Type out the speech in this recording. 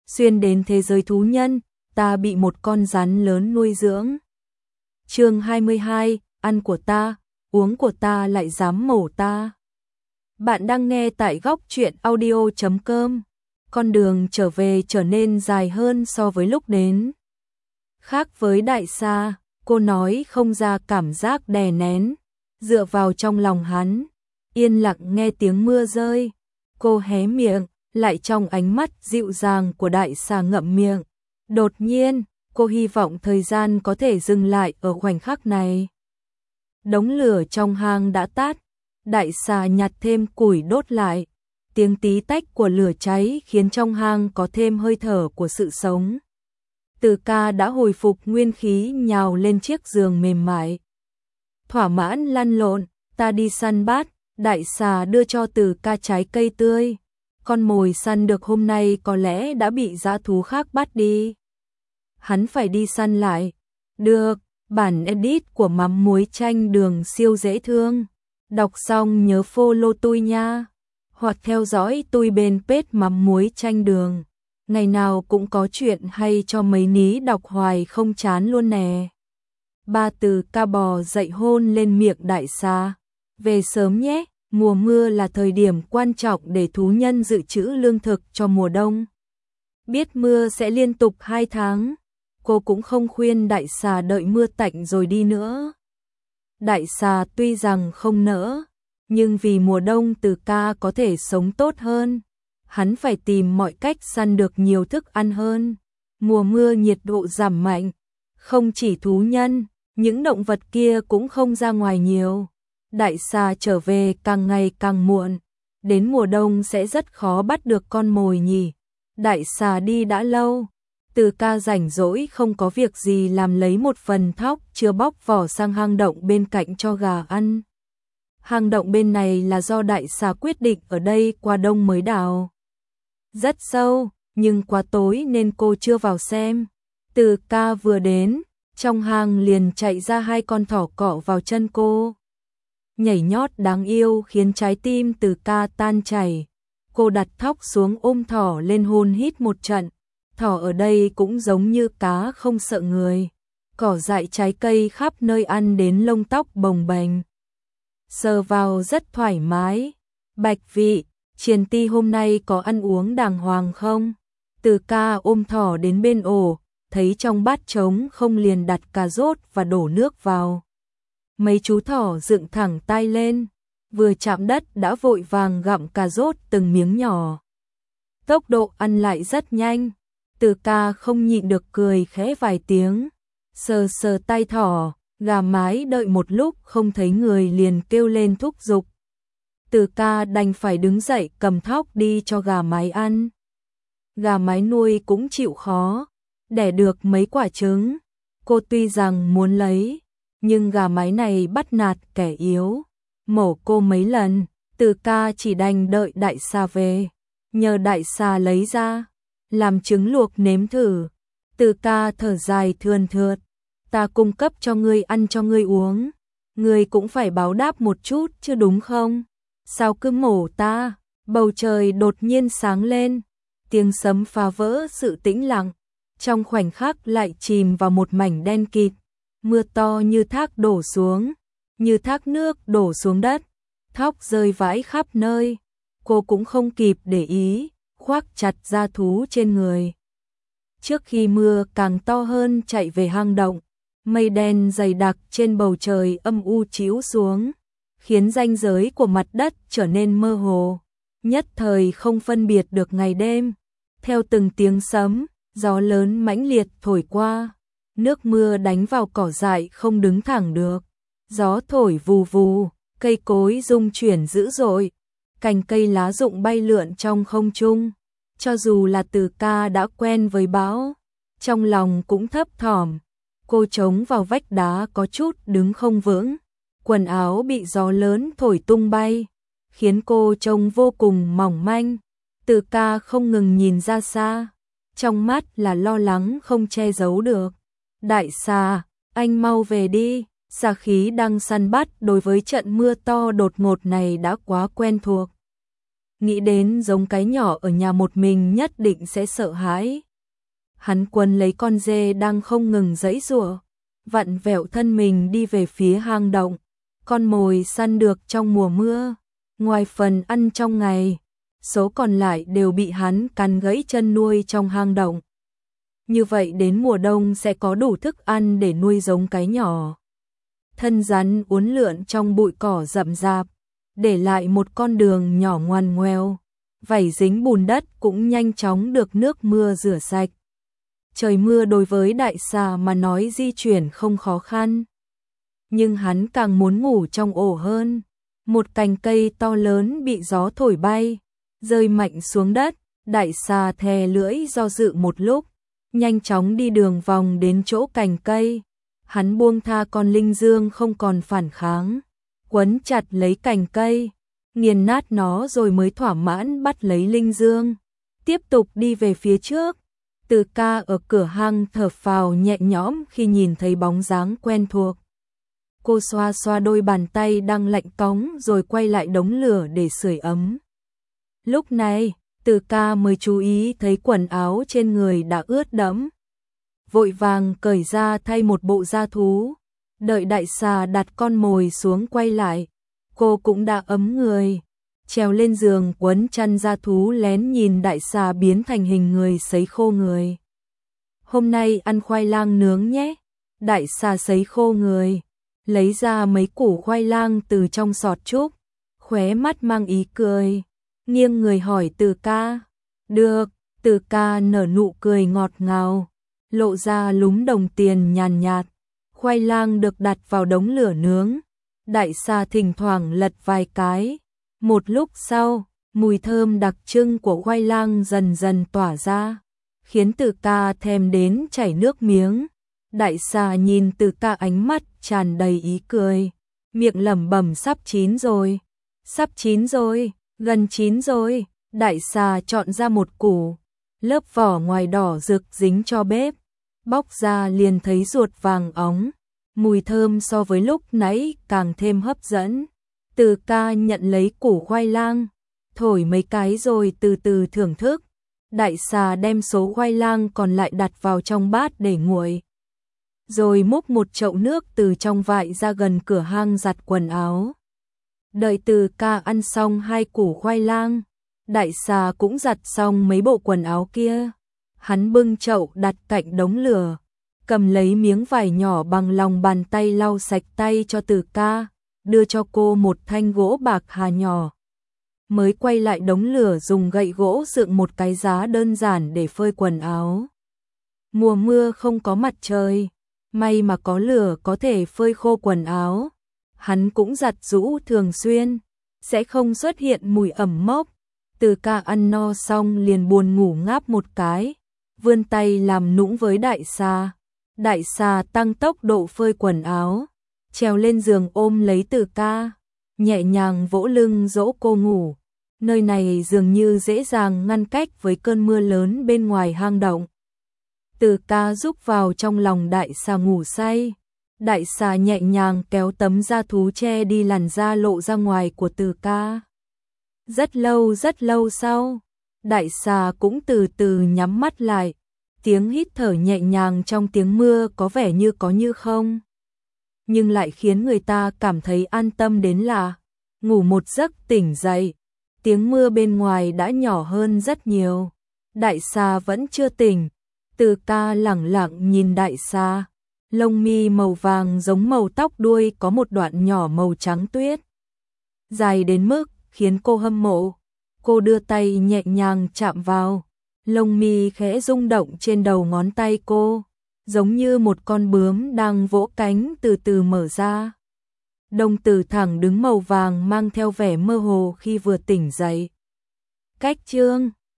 xuyên đến thế giới thú nhân, ta bị một con rắn lớn nuôi dưỡng. Chương 22, ăn của ta, uống của ta lại dám mổ ta. Bạn đang nghe tại góc truyện audio.com. Con đường trở về trở nên dài hơn so với lúc đến. Khác với Đại Sa, cô nói không ra cảm giác đè nén, dựa vào trong lòng hắn, yên lặng nghe tiếng mưa rơi. Cô hé miệng, lại trong ánh mắt dịu dàng của Đại Sa ngậm miệng. Đột nhiên, cô hy vọng thời gian có thể dừng lại ở khoảnh khắc này. Đống lửa trong hang đã tắt, Đại Sa nhặt thêm củi đốt lại. Tiếng tí tách của lửa cháy khiến trong hang có thêm hơi thở của sự sống. Từ Ca đã hồi phục nguyên khí, nhào lên chiếc giường mềm mại. Thỏa mãn lăn lộn, ta đi săn bắt. Đại Sa đưa cho Từ Ca trái cây tươi. Con mồi săn được hôm nay có lẽ đã bị dã thú khác bắt đi. Hắn phải đi săn lại. Được, bản edit của mắm muối chanh đường siêu dễ thương. Đọc xong nhớ follow tôi nha. Hoặc theo dõi tôi bên page mắm muối chanh đường. Ngày nào cũng có chuyện hay cho mấy ní đọc hoài không chán luôn nè. Ba Từ Ca bò dậy hôn lên miệng Đại Sa. Về sớm nhé, mùa mưa là thời điểm quan trọng để thú nhân dự trữ lương thực cho mùa đông. Biết mưa sẽ liên tục 2 tháng, cô cũng không khuyên Đại Sa đợi mưa tạnh rồi đi nữa. Đại Sa tuy rằng không nỡ, nhưng vì mùa đông Từ Ca có thể sống tốt hơn, hắn phải tìm mọi cách săn được nhiều thức ăn hơn. Mùa mưa nhiệt độ giảm mạnh, không chỉ thú nhân, những động vật kia cũng không ra ngoài nhiều. Đại Sa trở về càng ngày càng muộn, đến mùa đông sẽ rất khó bắt được con mồi nhỉ. Đại Sa đi đã lâu, Từ Ca rảnh rỗi không có việc gì làm lấy một phần thóc chưa bóc vỏ sang hang động bên cạnh cho gà ăn. Hang động bên này là do Đại Sa quyết định ở đây qua đông mới đào. Rất sâu, nhưng quá tối nên cô chưa vào xem. Từ Ca vừa đến, trong hang liền chạy ra 2 con thỏ cọ vào chân cô. Nhảy nhót đáng yêu khiến trái tim Từ Ca tan chảy. Cô đặt thóc xuống ôm thỏ lên hôn hít một trận. Thỏ ở đây cũng giống như cá không sợ người. Cỏ dại trái cây khắp nơi ăn đến lông tóc bồng bềnh. Sờ vào rất thoải mái. Bạch vị, Triền Ti hôm nay có ăn uống đàng hoàng không? Từ Ca ôm thỏ đến bên ổ, thấy trong bát trống không liền đặt cà rốt và đổ nước vào. Mấy chú thỏ dựng thẳng tay lên, vừa chạm đất đã vội vàng gặm cà rốt từng miếng nhỏ. Tốc độ ăn lại rất nhanh, Từ Ca không nhịn được cười khẽ vài tiếng. Sờ sờ tay thỏ, gà mái đợi một lúc không thấy người liền kêu lên thúc giục. Từ Ca đành phải đứng dậy cầm thóc đi cho gà mái ăn. Gà mái nuôi cũng chịu khó, đẻ được mấy quả trứng. Cô tuy rằng muốn lấy, nhưng gà mái này bắt nạt kẻ yếu. Mổ cô mấy lần, Từ Ca chỉ đành đợi Đại Sa về. Nhờ Đại Sa lấy ra, làm trứng luộc nếm thử. Từ Ca thở dài thườn thượt. Ta cung cấp cho ngươi ăn cho ngươi uống. Ngươi cũng phải báo đáp một chút chứ đúng không? Sao cứ mổ ta? Bầu trời đột nhiên sáng lên. Tiếng sấm phá vỡ sự tĩnh lặng. Trong khoảnh khắc lại chìm vào một mảnh đen kịt. Mưa to như thác đổ xuống, như thác nước đổ xuống đất, thóc rơi vãi khắp nơi. Cô cũng không kịp để ý, khoác chặt da thú trên người. Trước khi mưa càng to hơn chạy về hang động, mây đen dày đặc trên bầu trời âm u chiếu xuống, khiến ranh giới của mặt đất trở nên mơ hồ, nhất thời không phân biệt được ngày đêm. Theo từng tiếng sấm, gió lớn mãnh liệt thổi qua. Nước mưa đánh vào cỏ dại không đứng thẳng được. Gió thổi vù vù, cây cối rung chuyển dữ dội. Cành cây lá rụng bay lượn trong không trung. Cho dù là Từ Ca đã quen với bão, trong lòng cũng thấp thỏm. Cô chống vào vách đá có chút đứng không vững. Quần áo bị gió lớn thổi tung bay, khiến cô trông vô cùng mỏng manh. Từ Ca không ngừng nhìn ra xa, trong mắt là lo lắng không che giấu được. Đại Sa, anh mau về đi. Sa Khí đang săn bắt đối với trận mưa to đột ngột này đã quá quen thuộc. nghĩ đến giống cái nhỏ ở nhà một mình nhất định sẽ sợ hãi. Hắn quấn lấy con dê đang không ngừng giãy giụa, vặn vẹo thân mình đi về phía hang động. Con mồi săn được trong mùa mưa, ngoài phần ăn trong ngày, số còn lại đều bị hắn cắn gãy chân nuôi trong hang động. Như vậy đến mùa đông sẽ có đủ thức ăn để nuôi giống cái nhỏ. Thân rắn uốn lượn trong bụi cỏ rậm rạp, để lại một con đường nhỏ ngoằn ngoèo, vảy dính bùn đất cũng nhanh chóng được nước mưa rửa sạch. Trời mưa đối với đại xà mà nói di chuyển không khó khăn. Nhưng hắn càng muốn ngủ trong ổ hơn. Một cành cây to lớn bị gió thổi bay, rơi mạnh xuống đất, đại xà thè lưỡi do dự một lúc, nhanh chóng đi đường vòng đến chỗ cành cây. Hắn buông tha con linh dương không còn phản kháng, quấn chặt lấy cành cây, nghiền nát nó rồi mới thỏa mãn bắt lấy linh dương, tiếp tục đi về phía trước. Từ Ca ở cửa hang thở phào nhẹ nhõm khi nhìn thấy bóng dáng quen thuộc. Cô xoa xoa đôi bàn tay đang lạnh cóng rồi quay lại đống lửa để sưởi ấm. Lúc này, Từ Ca mới chú ý thấy quần áo trên người đã ướt đẫm. Vội vàng cởi ra thay một bộ da thú. Đợi đại xà đặt con mồi xuống quay lại, cô cũng đã ấm người. Trèo lên giường quấn chăn da thú lén nhìn đại xà biến thành hình người sấy khô người. Hôm nay ăn khoai lang nướng nhé. Đại xà sấy khô người, lấy ra mấy củ khoai lang từ trong sọt trúc, khóe mắt mang ý cười, nghiêng người hỏi Từ Ca. Được, Từ Ca nở nụ cười ngọt ngào, lộ ra lúm đồng tiền nhàn nhạt. Khoai lang được đặt vào đống lửa nướng, đại xà thỉnh thoảng lật vài cái. Một lúc sau, mùi thơm đặc trưng của khoai lang dần dần tỏa ra, khiến Từ Ca thèm đến chảy nước miếng. Đại xà nhìn Từ Ca ánh mắt tràn đầy ý cười, miệng lẩm bẩm sắp chín rồi, sắp chín rồi, gần chín rồi. Đại xà chọn ra một củ, lớp vỏ ngoài đỏ rực dính cho bếp, bóc ra liền thấy ruột vàng óng, mùi thơm so với lúc nãy càng thêm hấp dẫn. Từ Ca nhận lấy củ khoai lang, thổi mấy cái rồi từ từ thưởng thức. Đại xà đem số khoai lang còn lại đặt vào trong bát để nguội, rồi múc một chậu nước từ trong vại ra gần cửa hang giặt quần áo. Đợi Từ Ca ăn xong 2 củ khoai lang, đại xà cũng giặt xong mấy bộ quần áo kia. Hắn bưng chậu đặt cạnh đống lửa, cầm lấy miếng vải nhỏ bằng lòng bàn tay lau sạch tay cho Từ Ca, đưa cho cô một thanh gỗ bạc hà nhỏ. Mới quay lại đống lửa dùng gậy gỗ dựng một cái giá đơn giản để phơi quần áo. Mùa mưa không có mặt trời, may mà có lửa có thể phơi khô quần áo. Hắn cũng giặt giũ thường xuyên, sẽ không xuất hiện mùi ẩm mốc. Từ Ca ăn no xong liền buồn ngủ ngáp một cái, vươn tay làm nũng với đại xà. Đại xà tăng tốc độ phơi quần áo, trèo lên giường ôm lấy Từ Ca, nhẹ nhàng vỗ lưng dỗ cô ngủ. Nơi này dường như dễ dàng ngăn cách với cơn mưa lớn bên ngoài hang động. Từ Ca rúc vào trong lòng đại xà ngủ say. Đại xà nhẹ nhàng kéo tấm da thú che đi làn da lộ ra ngoài của Từ Ca. Rất lâu sau, đại xà cũng từ từ nhắm mắt lại. Tiếng hít thở nhẹ nhàng trong tiếng mưa có vẻ như có như không, nhưng lại khiến người ta cảm thấy an tâm đến lạ. Ngủ một giấc tỉnh dậy, tiếng mưa bên ngoài đã nhỏ hơn rất nhiều. Đại xà vẫn chưa tỉnh. Từ Ca lẳng lặng nhìn đại xà, lông mi màu vàng giống màu tóc đuôi có một đoạn nhỏ màu trắng tuyết, dài đến mức khiến cô hâm mộ. Cô đưa tay nhẹ nhàng chạm vào, lông mi khẽ rung động trên đầu ngón tay cô, giống như một con bướm đang vỗ cánh từ từ mở ra. Đồng tử thẳng đứng màu vàng mang theo vẻ mơ hồ khi vừa tỉnh dậy. Cách chương